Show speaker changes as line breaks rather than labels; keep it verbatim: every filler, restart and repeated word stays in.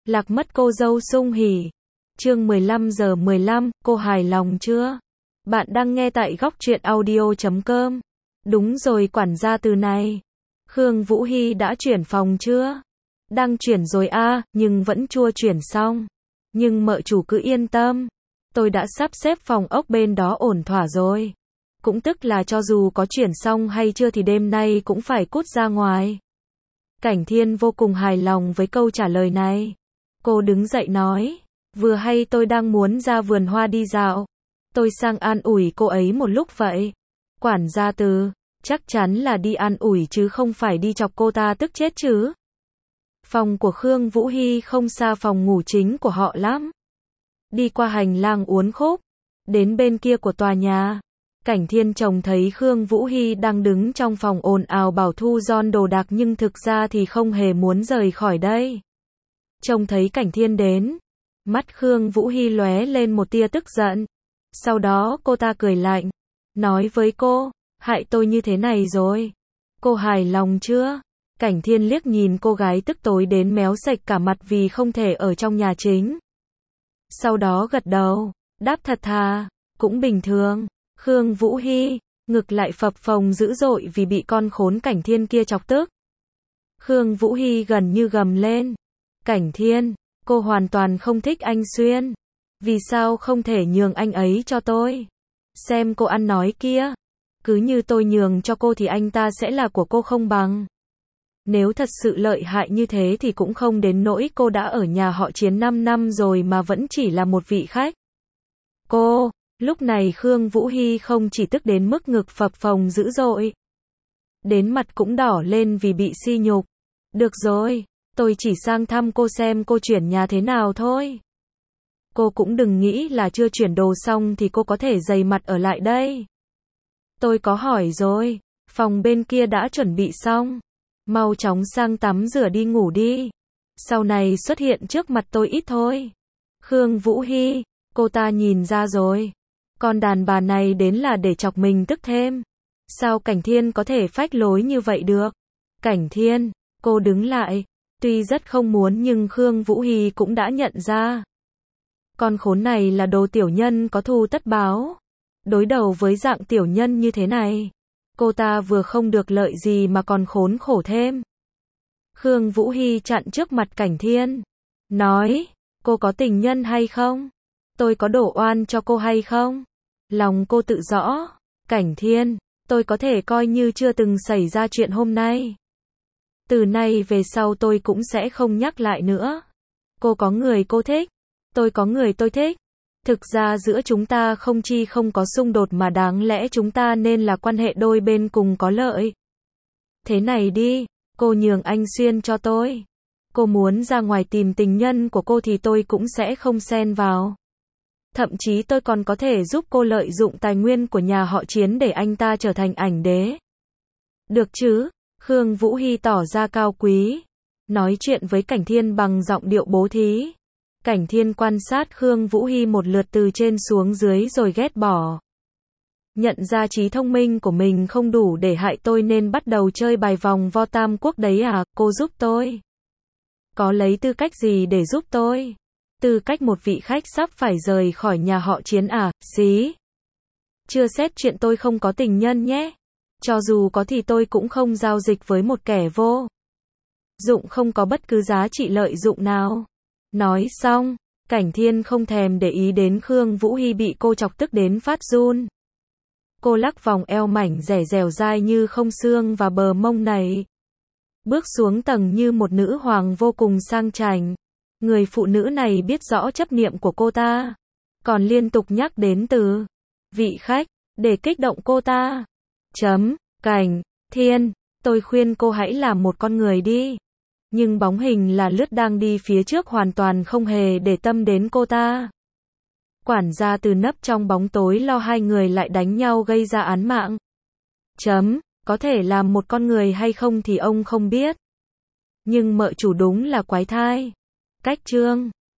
Lạc mất cô dâu sung hỉ. Chương mười lăm giờ mười lăm, cô hài lòng chưa? Bạn đang nghe tại góc truyện audio chấm com. Đúng rồi, quản gia từ này. Khương Vũ Hy đã chuyển phòng chưa? Đang chuyển rồi a, nhưng vẫn chưa chuyển xong. Nhưng mợ chủ cứ yên tâm. Tôi đã sắp xếp phòng ốc bên đó ổn thỏa rồi. Cũng tức là cho dù có chuyển xong hay chưa thì đêm nay cũng phải cút ra ngoài. Cảnh Thiên vô cùng hài lòng với câu trả lời này. Cô đứng dậy nói, vừa hay tôi đang muốn ra vườn hoa đi dạo. Tôi sang an ủi cô ấy một lúc vậy. Quản gia Từ, chắc chắn là đi an ủi chứ không phải đi chọc cô ta tức chết chứ. Phòng của Khương Vũ Hy không xa phòng ngủ chính của họ lắm. Đi qua hành lang uốn khúc, đến bên kia của tòa nhà. Cảnh Thiên trông thấy Khương Vũ Hy đang đứng trong phòng ồn ào bảo thu gom đồ đạc nhưng thực ra thì không hề muốn rời khỏi đây. Trông thấy Cảnh Thiên đến, mắt Khương Vũ Hy lóe lên một tia tức giận. Sau đó cô ta cười lạnh, nói với cô, hại tôi như thế này rồi. Cô hài lòng chưa? Cảnh Thiên liếc nhìn cô gái tức tối đến méo sạch cả mặt vì không thể ở trong nhà chính. Sau đó gật đầu, đáp thật thà, cũng bình thường. Khương Vũ Hy, ngực lại phập phồng dữ dội vì bị con khốn Cảnh Thiên kia chọc tức. Khương Vũ Hy gần như gầm lên. Cảnh Thiên, cô hoàn toàn không thích anh Xuyên. Vì sao không thể nhường anh ấy cho tôi? Xem cô ăn nói kia. Cứ như tôi nhường cho cô thì anh ta sẽ là của cô không bằng. Nếu thật sự lợi hại như thế thì cũng không đến nỗi cô đã ở nhà họ Chiến năm năm rồi mà vẫn chỉ là một vị khách. Cô, lúc này Khương Vũ Hy không chỉ tức đến mức ngực phập phồng dữ dội. Đến mặt cũng đỏ lên vì bị sỉ nhục. Được rồi, tôi chỉ sang thăm cô xem cô chuyển nhà thế nào thôi. Cô cũng đừng nghĩ là chưa chuyển đồ xong thì cô có thể dày mặt ở lại đây. Tôi có hỏi rồi, phòng bên kia đã chuẩn bị xong. Mau chóng sang tắm rửa đi ngủ đi. Sau này xuất hiện trước mặt tôi ít thôi. Khương Vũ Hy, cô ta nhìn ra rồi. Con đàn bà này đến là để chọc mình tức thêm. Sao Cảnh Thiên có thể phách lối như vậy được? Cảnh Thiên, cô đứng lại. Tuy rất không muốn nhưng Khương Vũ Hy cũng đã nhận ra. Con khốn này là đồ tiểu nhân có thù tất báo. Đối đầu với dạng tiểu nhân như thế này, cô ta vừa không được lợi gì mà còn khốn khổ thêm. Khương Vũ Hy chặn trước mặt Cảnh Thiên. Nói, cô có tình nhân hay không? Tôi có đổ oan cho cô hay không? Lòng cô tự rõ. Cảnh Thiên, tôi có thể coi như chưa từng xảy ra chuyện hôm nay. Từ nay về sau tôi cũng sẽ không nhắc lại nữa. Cô có người cô thích. Tôi có người tôi thích. Thực ra giữa chúng ta không chi không có xung đột mà đáng lẽ chúng ta nên là quan hệ đôi bên cùng có lợi. Thế này đi, cô nhường anh Xuyên cho tôi. Cô muốn ra ngoài tìm tình nhân của cô thì tôi cũng sẽ không xen vào. Thậm chí tôi còn có thể giúp cô lợi dụng tài nguyên của nhà họ Chiến để anh ta trở thành ảnh đế. Được chứ? Khương Vũ Hy tỏ ra cao quý. Nói chuyện với Cảnh Thiên bằng giọng điệu bố thí. Cảnh Thiên quan sát Khương Vũ Hy một lượt từ trên xuống dưới rồi ghét bỏ. Nhận ra trí thông minh của mình không đủ để hại tôi nên bắt đầu chơi bài vòng vo tam quốc đấy à, cô giúp tôi. Có lấy tư cách gì để giúp tôi? Tư cách một vị khách sắp phải rời khỏi nhà họ Chiến à, xí. Chưa xét chuyện tôi không có tình nhân nhé. Cho dù có thì tôi cũng không giao dịch với một kẻ vô dụng không có bất cứ giá trị lợi dụng nào. Nói xong, Cảnh Thiên không thèm để ý đến Khương Vũ Hy bị cô chọc tức đến phát run. Cô lắc vòng eo mảnh dẻ dẻo dai như không xương và bờ mông này. Bước xuống tầng như một nữ hoàng vô cùng sang chảnh. Người phụ nữ này biết rõ chấp niệm của cô ta. Còn liên tục nhắc đến từ vị khách, để kích động cô ta. Chấm, Cảnh Thiên, tôi khuyên cô hãy làm một con người đi. Nhưng bóng hình là lướt đang đi phía trước hoàn toàn không hề để tâm đến cô ta. Quản gia Từ nấp trong bóng tối lo hai người lại đánh nhau gây ra án mạng. Chấm, có thể làm một con người hay không thì ông không biết. Nhưng mợ chủ đúng là quái thai. Cách chương